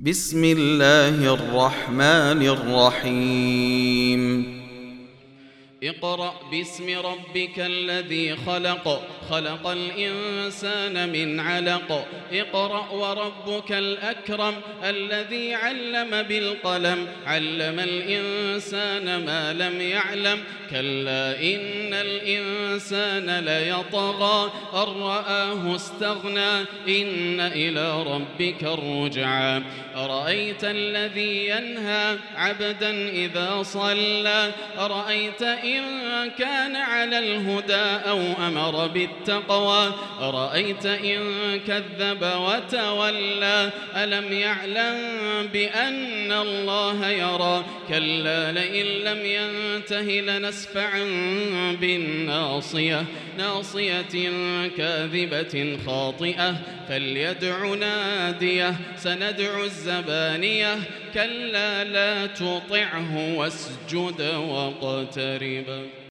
بسم الله الرحمن الرحيم اقرأ باسم ربك الذي خلق خلق الإنسان من علق اقرأ وربك الأكرم الذي علم بالقلم علم الإنسان ما لم يعلم كلا إن الإنسان ليطغى أن رآه استغنى إن إلى ربك الرجعى أرأيت الذي ينهى عبدا إذا صلى أرأيت إن كان على الهدى أو أمر بالتقوى أرأيت إن كذب وتولى ألم يعلم بأن الله يرى كلا لئن لم ينته لنسفعا بالناصية ناصية كاذبة خاطئة فليدع ناديه سندع الزبانية كلا لا تطعه واسجد واقترب